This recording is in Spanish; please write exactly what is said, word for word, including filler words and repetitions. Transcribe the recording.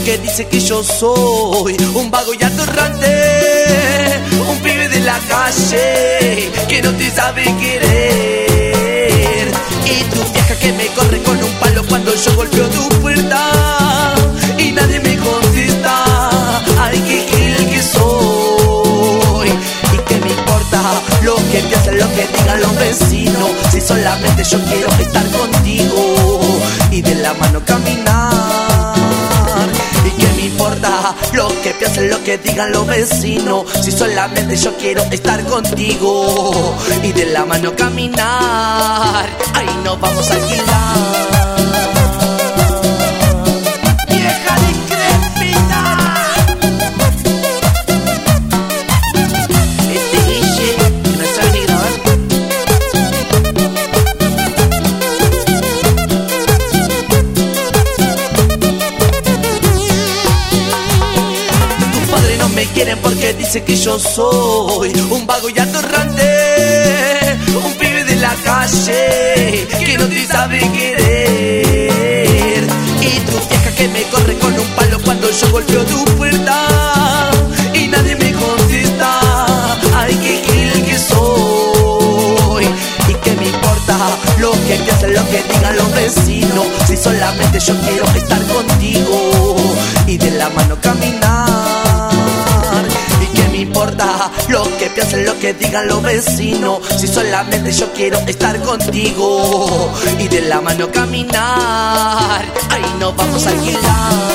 porque dice que yo soy un vago y atorrante, un pibe de la calle que no te sabe querer. Y tu vieja que me corre con un palo cuando yo golpeo tu puerta y nadie me contesta. Ay, qué gil que soy. Y que me importa lo que piensen, lo que digan los vecinos, si solamente yo quiero estar contigo y de la mano caminar. Y que me importa lo que piensen, lo que digan los vecinos, si solamente yo quiero estar contigo y de la mano caminar. Ahí nos vamos a alquilar. Quieren porque dice que yo soy un vago y atorrante, un pibe de la calle que no te sabe querer. Y tu vieja que me corre con un palo cuando yo golpeo tu puerta y nadie me contesta. Ay, qué gil que soy. Y que me importa lo que piensen, lo que digan los vecinos, si solamente yo quiero estar contigo y de la mano caminar. Me importa lo que piensen, lo que digan los vecinos, si solamente yo quiero estar contigo y de la mano caminar. Ahí nos vamos a alquilar.